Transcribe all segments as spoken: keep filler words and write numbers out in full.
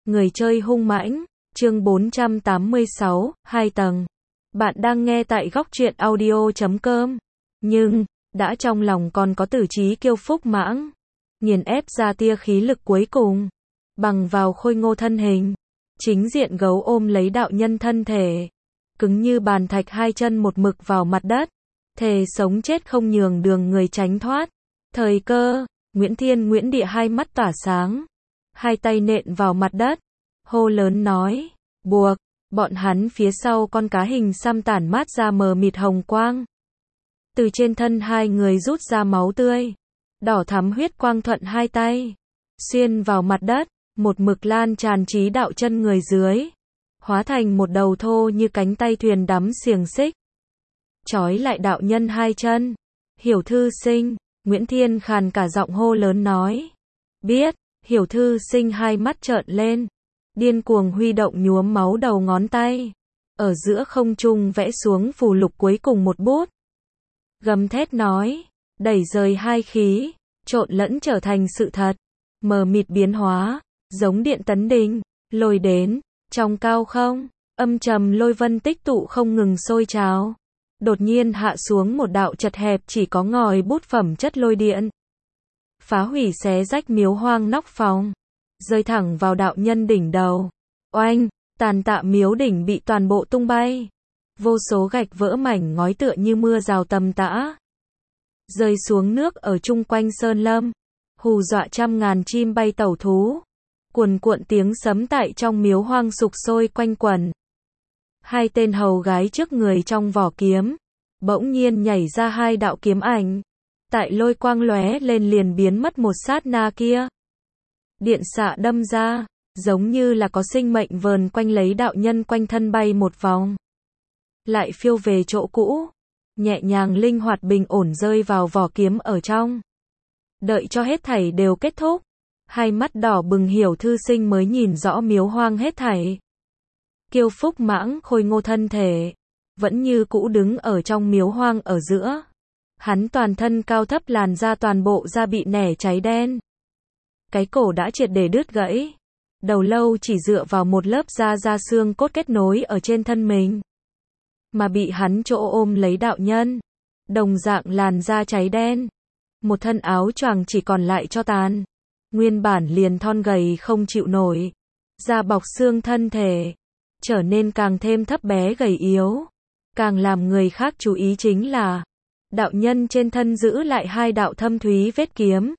Người chơi hung mãnh, chương bốn trăm tám mươi sáu, hai tầng. Bạn đang nghe tại góc truyện audio chấm com. Nhưng, đã trong lòng còn có tử trí kiêu phúc mãng. Nghiền ép ra tia khí lực cuối cùng. Bằng vào khôi ngô thân hình. Chính diện gấu ôm lấy đạo nhân thân thể. Cứng như bàn thạch hai chân một mực vào mặt đất. Thề sống chết không nhường đường người tránh thoát. Thời cơ, Nguyễn Thiên Nguyễn Địa hai mắt tỏa sáng. Hai tay nện vào mặt đất. Hô lớn nói, buộc, bọn hắn phía sau con cá hình xăm tản mát ra mờ mịt hồng quang. Từ trên thân hai người rút ra máu tươi. Đỏ thắm huyết quang thuận hai tay. Xuyên vào mặt đất, một mực lan tràn trí đạo chân người dưới. Hóa thành một đầu thô như cánh tay thuyền đắm xiềng xích. Trói lại đạo nhân hai chân. Hiểu thư sinh, Nguyễn Thiên khàn cả giọng hô lớn nói. Biết, Hiểu thư sinh hai mắt trợn lên. Điên cuồng huy động nhuốm máu đầu ngón tay. Ở giữa không trung vẽ xuống phù lục cuối cùng một bút. Gầm thét nói, đẩy rời hai khí, trộn lẫn trở thành sự thật. Mờ mịt biến hóa, giống điện tấn đình, lôi đến, trong cao không, âm trầm lôi vân tích tụ không ngừng sôi trào. Đột nhiên hạ xuống một đạo chật hẹp chỉ có ngòi bút phẩm chất lôi điện. Phá hủy xé rách miếu hoang nóc phòng. Rơi thẳng vào đạo nhân đỉnh đầu. Oanh, tàn tạ miếu đỉnh bị toàn bộ tung bay. Vô số gạch vỡ mảnh ngói tựa như mưa rào tầm tã. Rơi xuống nước ở chung quanh sơn lâm. Hù dọa trăm ngàn chim bay tẩu thú. Cuồn cuộn tiếng sấm tại trong miếu hoang sục sôi quanh quẩn. Hai tên hầu gái trước người trong vỏ kiếm. Bỗng nhiên nhảy ra hai đạo kiếm ảnh. Tại lôi quang lóe lên liền biến mất một sát na kia. Điện xạ đâm ra, giống như là có sinh mệnh vờn quanh lấy đạo nhân quanh thân bay một vòng. Lại phiêu về chỗ cũ, nhẹ nhàng linh hoạt bình ổn rơi vào vỏ kiếm ở trong. Đợi cho hết thảy đều kết thúc, hai mắt đỏ bừng Hiểu thư sinh mới nhìn rõ miếu hoang hết thảy. Kiêu phúc mãng khôi ngô thân thể, vẫn như cũ đứng ở trong miếu hoang ở giữa. Hắn toàn thân cao thấp làn da toàn bộ da bị nẻ cháy đen. Cái cổ đã triệt để đứt gãy. Đầu lâu chỉ dựa vào một lớp da da xương cốt kết nối ở trên thân mình. Mà bị hắn chỗ ôm lấy đạo nhân. Đồng dạng làn da cháy đen. Một thân áo choàng chỉ còn lại cho tàn. Nguyên bản liền thon gầy không chịu nổi. Da bọc xương thân thể. Trở nên càng thêm thấp bé gầy yếu. Càng làm người khác chú ý chính là. Đạo nhân trên thân giữ lại hai đạo thâm thúy vết kiếm.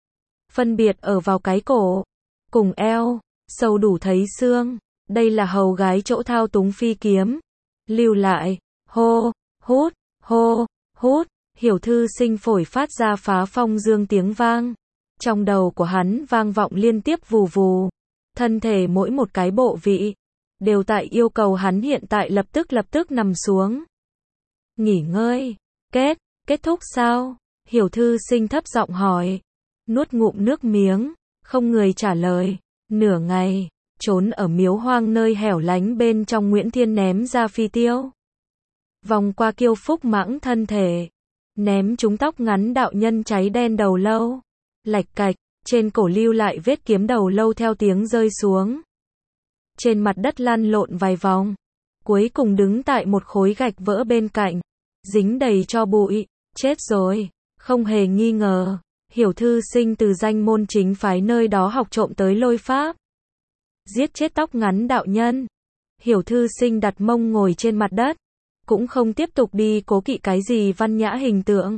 Phân biệt ở vào cái cổ, cùng eo, sâu đủ thấy xương. Đây là hầu gái chỗ thao túng phi kiếm. Lưu lại, hô, hút, hô, hút, Hiểu thư sinh phổi phát ra phá phong dương tiếng vang. Trong đầu của hắn vang vọng liên tiếp vù vù. Thân thể mỗi một cái bộ vị, đều tại yêu cầu hắn hiện tại lập tức lập tức nằm xuống. Nghỉ ngơi, kết, kết thúc sao? Hiểu thư sinh thấp giọng hỏi. Nuốt ngụm nước miếng, không người trả lời. Nửa ngày, trốn ở miếu hoang nơi hẻo lánh bên trong Nguyễn Thiên ném ra phi tiêu. Vòng qua kiêu phúc mãng thân thể. Ném chúng tóc ngắn đạo nhân cháy đen đầu lâu. Lạch cạch, trên cổ lưu lại vết kiếm đầu lâu theo tiếng rơi xuống. Trên mặt đất lăn lộn vài vòng. Cuối cùng đứng tại một khối gạch vỡ bên cạnh. Dính đầy cho bụi. Chết rồi, không hề nghi ngờ. Hiểu thư sinh từ danh môn chính phái nơi đó học trộm tới lôi pháp. Giết chết tóc ngắn đạo nhân. Hiểu thư sinh đặt mông ngồi trên mặt đất. Cũng không tiếp tục đi cố kỵ cái gì văn nhã hình tượng.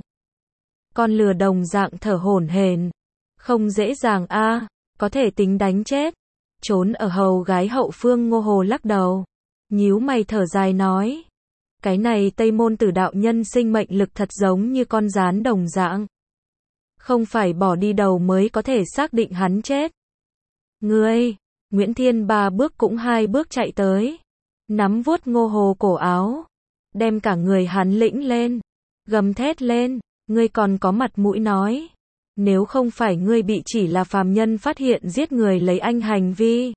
Con lừa đồng dạng thở hổn hển. Không dễ dàng a, à, có thể tính đánh chết. Trốn ở hầu gái hậu phương Ngô Hồ lắc đầu. Nhíu mày thở dài nói. Cái này Tây môn tử đạo nhân sinh mệnh lực thật giống như con gián đồng dạng. Không phải bỏ đi đầu mới có thể xác định hắn chết. Ngươi, Nguyễn Thiên ba bước cũng hai bước chạy tới. Nắm vuốt Ngô Hồ cổ áo. Đem cả người hắn lĩnh lên. Gầm thét lên, ngươi còn có mặt mũi nói. Nếu không phải ngươi bị chỉ là phàm nhân phát hiện giết người lấy anh hành vi.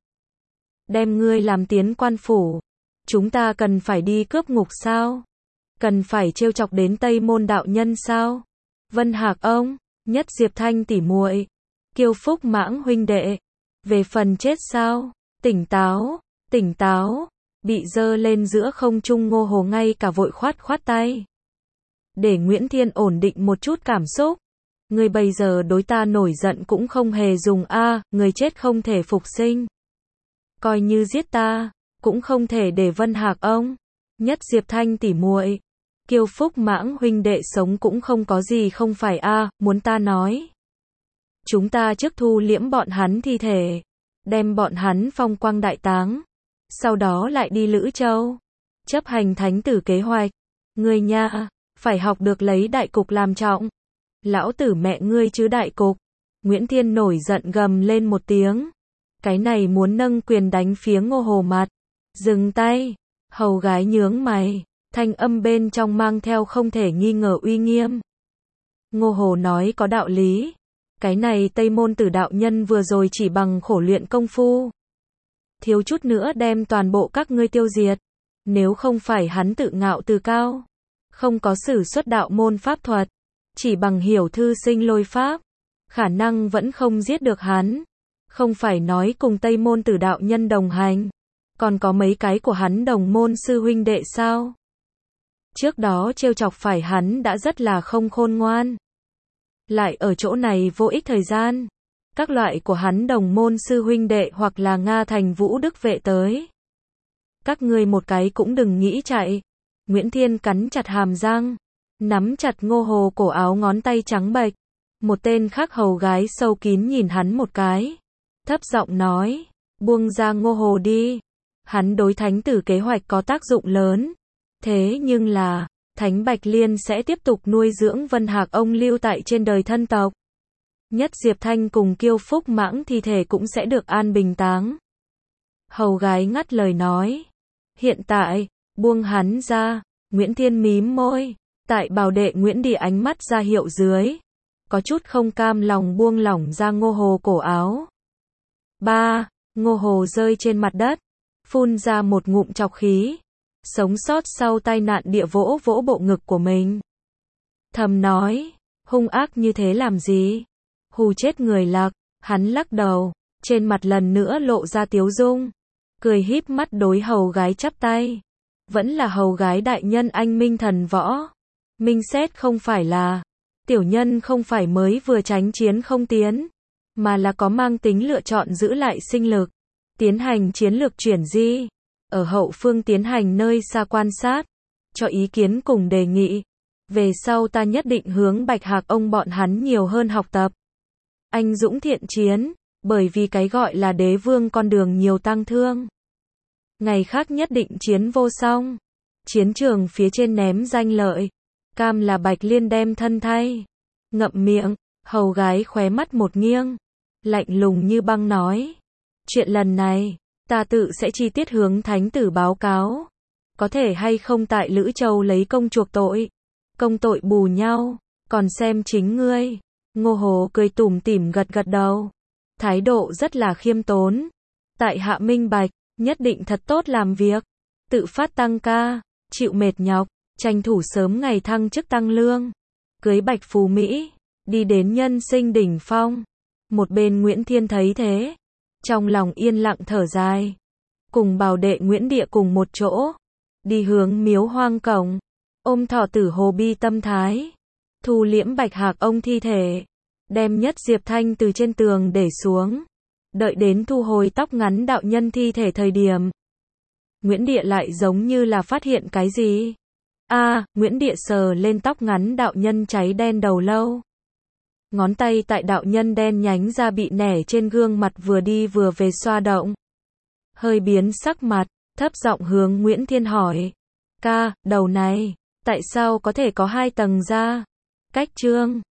Đem ngươi làm tiến quan phủ. Chúng ta cần phải đi cướp ngục sao? Cần phải trêu chọc đến Tây môn đạo nhân sao? Vân Hạc ông, Nhất Diệp Thanh tỉ muội, Kiêu phúc mãng huynh đệ. Về phần chết sao? Tỉnh táo, tỉnh táo, bị giơ lên giữa không trung Ngô Hồ ngay cả vội khoát khoát tay. Để Nguyễn Thiên ổn định một chút cảm xúc. Ngươi bây giờ đối ta nổi giận cũng không hề dùng a, à, người chết không thể phục sinh. Coi như giết ta, cũng không thể để Vân Hạc ông, Nhất Diệp Thanh tỉ muội, Kiêu Phúc Mãng huynh đệ sống cũng không có gì không phải a, à, muốn ta nói. Chúng ta trước thu liễm bọn hắn thi thể, đem bọn hắn phong quang đại táng, sau đó lại đi Lữ Châu, chấp hành thánh tử kế hoạch. Ngươi nha, phải học được lấy đại cục làm trọng. Lão tử mẹ ngươi chứ đại cục. Nguyễn Thiên nổi giận gầm lên một tiếng. Cái này muốn nâng quyền đánh phía Ngô Hồ mặt. Dừng tay. Hầu gái nhướng mày. Thanh âm bên trong mang theo không thể nghi ngờ uy nghiêm. Ngô Hồ nói có đạo lý. Cái này Tây Môn Tử đạo nhân vừa rồi chỉ bằng khổ luyện công phu. Thiếu chút nữa đem toàn bộ các ngươi tiêu diệt. Nếu không phải hắn tự ngạo từ cao. Không có sử xuất đạo môn pháp thuật. Chỉ bằng hiểu thư sinh lôi pháp. Khả năng vẫn không giết được hắn. Không phải nói cùng Tây Môn Tử đạo nhân đồng hành. Còn có mấy cái của hắn đồng môn sư huynh đệ sao? Trước đó trêu chọc phải hắn đã rất là không khôn ngoan. Lại ở chỗ này vô ích thời gian. Các loại của hắn đồng môn sư huynh đệ hoặc là Nga Thành Vũ Đức vệ tới. Các ngươi một cái cũng đừng nghĩ chạy. Nguyễn Thiên cắn chặt hàm răng. Nắm chặt Ngô Hồ cổ áo ngón tay trắng bệch. Một tên khác hầu gái sâu kín nhìn hắn một cái. Thấp giọng nói. Buông ra Ngô Hồ đi. Hắn đối thánh tử kế hoạch có tác dụng lớn. Thế nhưng là, Thánh Bạch Liên sẽ tiếp tục nuôi dưỡng Vân Hạc ông lưu tại trên đời thân tộc. Nhất Diệp Thanh cùng Kiêu Phúc Mãng thi thể cũng sẽ được an bình táng. Hầu gái ngắt lời nói. Hiện tại, buông hắn ra. Nguyễn Thiên mím môi. Tại bảo đệ Nguyễn Địa ánh mắt ra hiệu dưới. Có chút không cam lòng buông lỏng ra Ngô Hồ cổ áo. Ba, Ngô Hồ rơi trên mặt đất. Phun ra một ngụm trọc khí. Sống sót sau tai nạn địa vỗ vỗ bộ ngực của mình. Thầm nói. Hung ác như thế làm gì? Hù chết người lạc. Hắn lắc đầu. Trên mặt lần nữa lộ ra tiếu dung. Cười híp mắt đối hầu gái chắp tay. Vẫn là hầu gái đại nhân anh minh thần võ. Minh xét không phải là. Tiểu nhân không phải mới vừa tránh chiến không tiến. Mà là có mang tính lựa chọn giữ lại sinh lực. Tiến hành chiến lược chuyển di. Ở hậu phương tiến hành nơi xa quan sát. Cho ý kiến cùng đề nghị. Về sau ta nhất định hướng Bạch Hạc ông bọn hắn nhiều hơn học tập. Anh dũng thiện chiến. Bởi vì cái gọi là đế vương con đường nhiều tang thương. Ngày khác nhất định chiến vô song. Chiến trường phía trên ném danh lợi. Cam là Bạch Liên đem thân thay. Ngậm miệng. Hầu gái khóe mắt một nghiêng. Lạnh lùng như băng nói. Chuyện lần này. Ta tự sẽ chi tiết hướng thánh tử báo cáo. Có thể hay không tại Lữ Châu lấy công chuộc tội. Công tội bù nhau. Còn xem chính ngươi. Ngô Hồ cười tủm tỉm gật gật đầu. Thái độ rất là khiêm tốn. Tại hạ minh bạch. Nhất định thật tốt làm việc. Tự phát tăng ca. Chịu mệt nhọc. Tranh thủ sớm ngày thăng chức tăng lương. Cưới Bạch Phù Mỹ. Đi đến nhân sinh đỉnh phong. Một bên Nguyễn Thiên thấy thế. Trong lòng yên lặng thở dài. Cùng bảo đệ Nguyễn Địa cùng một chỗ. Đi hướng miếu hoang cổng. Ôm thọ tử hồ bi tâm thái. Thu liễm Bạch Hạc ông thi thể. Đem Nhất Diệp Thanh từ trên tường để xuống. Đợi đến thu hồi tóc ngắn đạo nhân thi thể thời điểm. Nguyễn Địa lại giống như là phát hiện cái gì. A, à, Nguyễn Địa sờ lên tóc ngắn đạo nhân cháy đen đầu lâu. Ngón tay tại đạo nhân đen nhánh ra bị nẻ trên gương mặt vừa đi vừa về xoa động. Hơi biến sắc mặt, thấp giọng hướng Nguyễn Thiên hỏi. Ca, đầu này, tại sao có thể có hai tầng da? Cách trương,